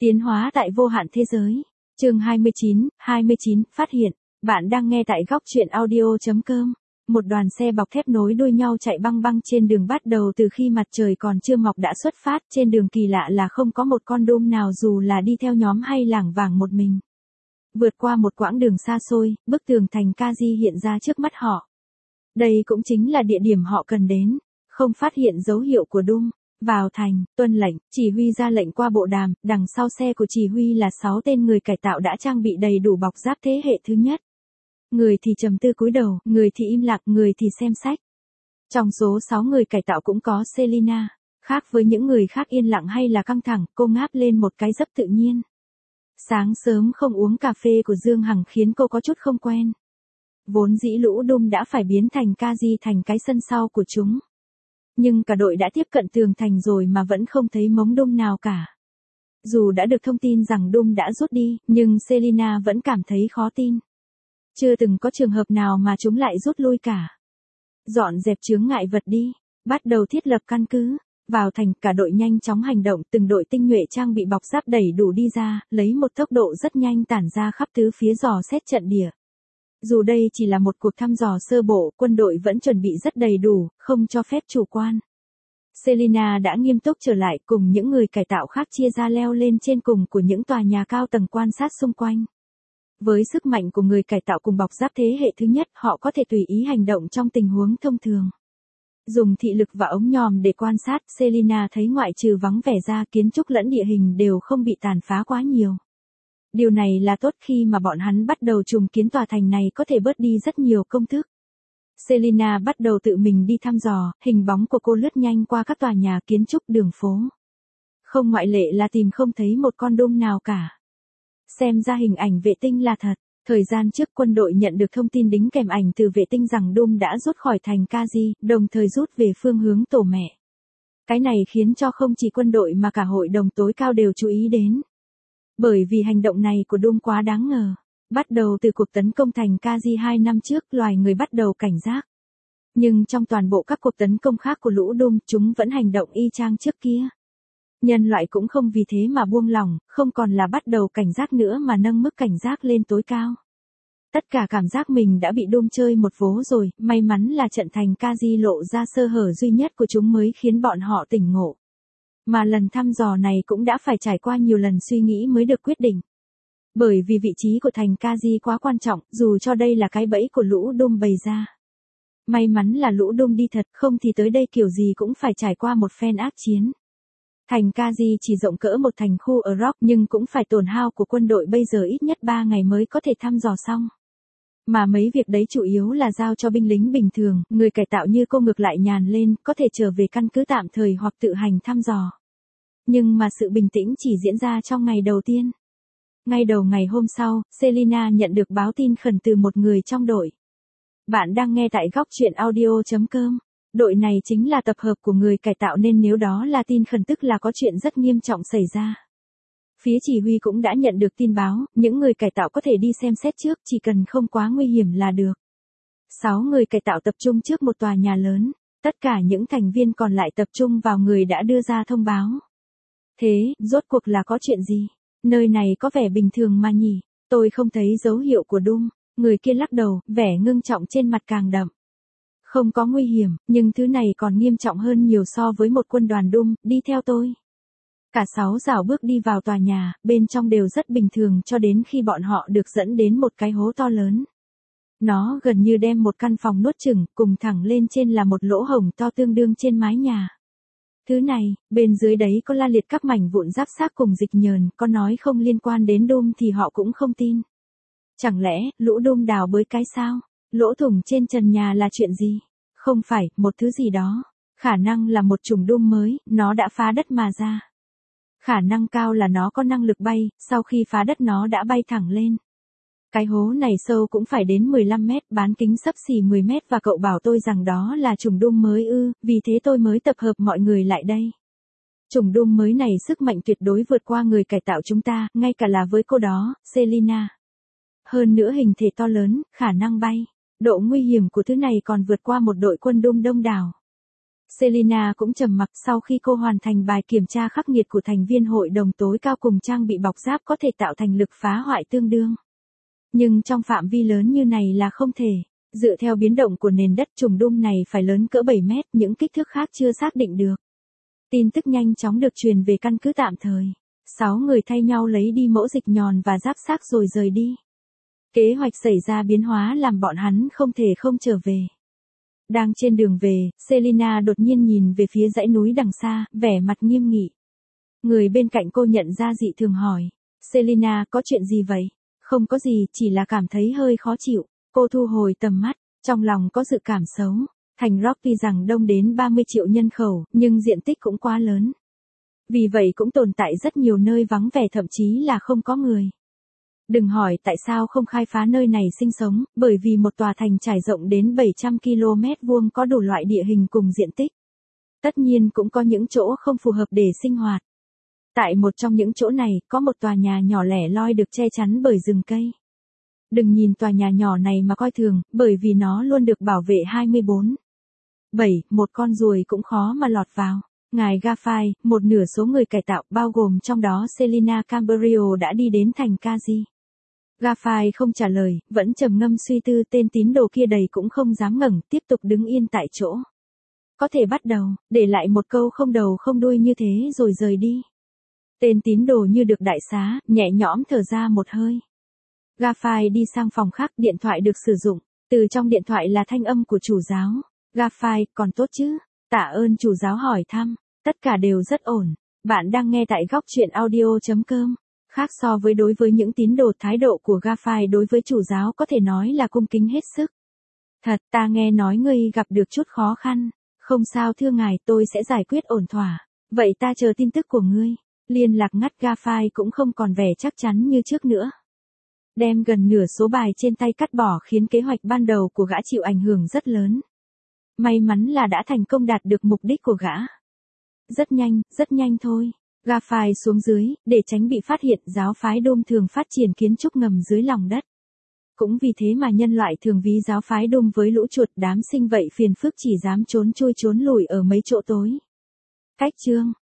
Tiến hóa tại vô hạn thế giới. Chương 29, phát hiện. Bạn đang nghe tại góc truyện audio.com. Một đoàn xe bọc thép nối đuôi nhau chạy băng băng trên đường bắt đầu từ khi mặt trời còn chưa mọc đã xuất phát. Trên đường kỳ lạ là không có một con đom nào dù là đi theo nhóm hay lảng vảng một mình. Vượt qua một quãng đường xa xôi, bức tường thành Kaji hiện ra trước mắt họ. Đây cũng chính là địa điểm họ cần đến. Không phát hiện dấu hiệu của đom. Vào thành, tuân lệnh, chỉ huy ra lệnh qua bộ đàm, đằng sau xe của chỉ huy là 6 tên người cải tạo đã trang bị đầy đủ bọc giáp thế hệ thứ nhất. Người thì trầm tư cúi đầu, người thì im lặng, người thì xem sách. Trong số 6 người cải tạo cũng có Selina. Khác với những người khác yên lặng hay là căng thẳng, cô ngáp lên một cái rất tự nhiên. Sáng sớm không uống cà phê của Dương Hằng khiến cô có chút không quen. Vốn dĩ lũ đom đã phải biến thành Kaji thành cái sân sau của chúng. Nhưng cả đội đã tiếp cận tường thành rồi mà vẫn không thấy mống đom nào cả. Dù đã được thông tin rằng đom đã rút đi, nhưng Selina vẫn cảm thấy khó tin. Chưa từng có trường hợp nào mà chúng lại rút lui cả. Dọn dẹp chướng ngại vật đi, bắt đầu thiết lập căn cứ. Vào thành, cả đội nhanh chóng hành động, từng đội tinh nhuệ trang bị bọc giáp đầy đủ đi ra, lấy một tốc độ rất nhanh tản ra khắp tứ phía dò xét trận địa. Dù đây chỉ là một cuộc thăm dò sơ bộ, quân đội vẫn chuẩn bị rất đầy đủ, không cho phép chủ quan. Selina đã nghiêm túc trở lại cùng những người cải tạo khác chia ra leo lên trên cùng của những tòa nhà cao tầng quan sát xung quanh. Với sức mạnh của người cải tạo cùng bọc giáp thế hệ thứ nhất, họ có thể tùy ý hành động trong tình huống thông thường. Dùng thị lực và ống nhòm để quan sát, Selina thấy ngoại trừ vắng vẻ ra kiến trúc lẫn địa hình đều không bị tàn phá quá nhiều. Điều này là tốt khi mà bọn hắn bắt đầu trùng kiến tòa thành này có thể bớt đi rất nhiều công thức. Selina bắt đầu tự mình đi thăm dò, hình bóng của cô lướt nhanh qua các tòa nhà kiến trúc đường phố. Không ngoại lệ là tìm không thấy một con đom nào cả. Xem ra hình ảnh vệ tinh là thật. Thời gian trước quân đội nhận được thông tin đính kèm ảnh từ vệ tinh rằng đom đã rút khỏi thành Kaji, đồng thời rút về phương hướng tổ mẹ. Cái này khiến cho không chỉ quân đội mà cả hội đồng tối cao đều chú ý đến. Bởi vì hành động này của đom quá đáng ngờ. Bắt đầu từ cuộc tấn công thành Kaji 2 năm trước, loài người bắt đầu cảnh giác. Nhưng trong toàn bộ các cuộc tấn công khác của lũ đom, chúng vẫn hành động y chang trước kia. Nhân loại cũng không vì thế mà buông lỏng, không còn là bắt đầu cảnh giác nữa mà nâng mức cảnh giác lên tối cao. Tất cả cảm giác mình đã bị đom chơi một vố rồi, may mắn là trận thành Kaji lộ ra sơ hở duy nhất của chúng mới khiến bọn họ tỉnh ngộ. Mà lần thăm dò này cũng đã phải trải qua nhiều lần suy nghĩ mới được quyết định. Bởi vì vị trí của thành Kaji quá quan trọng, dù cho đây là cái bẫy của lũ đom bày ra. May mắn là lũ đom đi thật, không thì tới đây kiểu gì cũng phải trải qua một phen ác chiến. Thành Kaji chỉ rộng cỡ một thành khu ở Rock nhưng cũng phải tổn hao của quân đội bây giờ ít nhất 3 ngày mới có thể thăm dò xong. Mà mấy việc đấy chủ yếu là giao cho binh lính bình thường, người cải tạo như cô ngược lại nhàn lên, có thể trở về căn cứ tạm thời hoặc tự hành thăm dò. Nhưng mà sự bình tĩnh chỉ diễn ra trong ngày đầu tiên. Ngay đầu ngày hôm sau, Selina nhận được báo tin khẩn từ một người trong đội. Bạn đang nghe tại góc truyện audio.com. Đội này chính là tập hợp của người cải tạo nên nếu đó là tin khẩn tức là có chuyện rất nghiêm trọng xảy ra. Phía chỉ huy cũng đã nhận được tin báo, những người cải tạo có thể đi xem xét trước, chỉ cần không quá nguy hiểm là được. 6 người cải tạo tập trung trước một tòa nhà lớn, tất cả những thành viên còn lại tập trung vào người đã đưa ra thông báo. Thế, rốt cuộc là có chuyện gì? Nơi này có vẻ bình thường mà nhỉ, tôi không thấy dấu hiệu của đom. Người kia lắc đầu, vẻ ngưng trọng trên mặt càng đậm. Không có nguy hiểm, nhưng thứ này còn nghiêm trọng hơn nhiều so với một quân đoàn đom, đi theo tôi. Cả 6 rảo bước đi vào tòa nhà, bên trong đều rất bình thường cho đến khi bọn họ được dẫn đến một cái hố to lớn. Nó gần như đem một căn phòng nuốt chửng, cùng thẳng lên trên là một lỗ hổng to tương đương trên mái nhà. Thứ này, bên dưới đấy có la liệt các mảnh vụn giáp xác cùng dịch nhờn, có nói không liên quan đến đom thì họ cũng không tin. Chẳng lẽ, lũ đom đào bới cái sao? Lỗ thủng trên trần nhà là chuyện gì? Không phải, một thứ gì đó. Khả năng là một chủng đom mới, nó đã phá đất mà ra. Khả năng cao là nó có năng lực bay, sau khi phá đất nó đã bay thẳng lên. Cái hố này sâu cũng phải đến 15 mét, bán kính xấp xỉ 10 mét và cậu bảo tôi rằng đó là chủng đom mới ư, vì thế tôi mới tập hợp mọi người lại đây. Chủng đom mới này sức mạnh tuyệt đối vượt qua người cải tạo chúng ta, ngay cả là với cô đó, Selina. Hơn nữa hình thể to lớn, khả năng bay. Độ nguy hiểm của thứ này còn vượt qua một đội quân đom đông đảo. Selina cũng trầm mặc sau khi cô hoàn thành bài kiểm tra khắc nghiệt của thành viên hội đồng tối cao cùng trang bị bọc giáp có thể tạo thành lực phá hoại tương đương. Nhưng trong phạm vi lớn như này là không thể. Dựa theo biến động của nền đất trùng đum này phải lớn cỡ 7 mét, những kích thước khác chưa xác định được. Tin tức nhanh chóng được truyền về căn cứ tạm thời. 6 người thay nhau lấy đi mẫu dịch nhòn và giáp xác rồi rời đi. Kế hoạch xảy ra biến hóa làm bọn hắn không thể không trở về. Đang trên đường về, Selina đột nhiên nhìn về phía dãy núi đằng xa, vẻ mặt nghiêm nghị. Người bên cạnh cô nhận ra dị thường hỏi. Selina, có chuyện gì vậy? Không có gì, chỉ là cảm thấy hơi khó chịu. Cô thu hồi tầm mắt, trong lòng có dự cảm xấu. Thành Rock tuy rằng đông đến 30 triệu nhân khẩu, nhưng diện tích cũng quá lớn. Vì vậy cũng tồn tại rất nhiều nơi vắng vẻ thậm chí là không có người. Đừng hỏi tại sao không khai phá nơi này sinh sống, bởi vì một tòa thành trải rộng đến 700 km vuông có đủ loại địa hình cùng diện tích. Tất nhiên cũng có những chỗ không phù hợp để sinh hoạt. Tại một trong những chỗ này, có một tòa nhà nhỏ lẻ loi được che chắn bởi rừng cây. Đừng nhìn tòa nhà nhỏ này mà coi thường, bởi vì nó luôn được bảo vệ 24/7, một con ruồi cũng khó mà lọt vào. Ngài Gaffai, một nửa số người cải tạo bao gồm trong đó Selina Camberio đã đi đến thành Kaji. Gaffai không trả lời, vẫn trầm ngâm suy tư, tên tín đồ kia đầy cũng không dám ngẩng, tiếp tục đứng yên tại chỗ. Có thể bắt đầu, để lại một câu không đầu không đuôi như thế rồi rời đi. Tên tín đồ như được đại xá, nhẹ nhõm thở ra một hơi. Gaffai đi sang phòng khác, điện thoại được sử dụng. Từ trong điện thoại là thanh âm của chủ giáo. Gaffai, còn tốt chứ? Tạ ơn, chủ giáo hỏi thăm. Tất cả đều rất ổn. Bạn đang nghe tại góc truyện audio.com. Khác so với đối với những tín đồ, thái độ của Gaffai đối với chủ giáo có thể nói là cung kính hết sức. Thật, ta nghe nói ngươi gặp được chút khó khăn. Không sao thưa ngài, tôi sẽ giải quyết ổn thỏa. Vậy ta chờ tin tức của ngươi. Liên lạc ngắt, Gaffai cũng không còn vẻ chắc chắn như trước nữa. Đem gần nửa số bài trên tay cắt bỏ khiến kế hoạch ban đầu của gã chịu ảnh hưởng rất lớn. May mắn là đã thành công đạt được mục đích của gã. Rất nhanh thôi. Gaffai xuống dưới, để tránh bị phát hiện, giáo phái Đôm thường phát triển kiến trúc ngầm dưới lòng đất. Cũng vì thế mà nhân loại thường ví giáo phái Đôm với lũ chuột đám sinh vậy phiền phức chỉ dám trốn chui trốn lùi ở mấy chỗ tối. Cách chương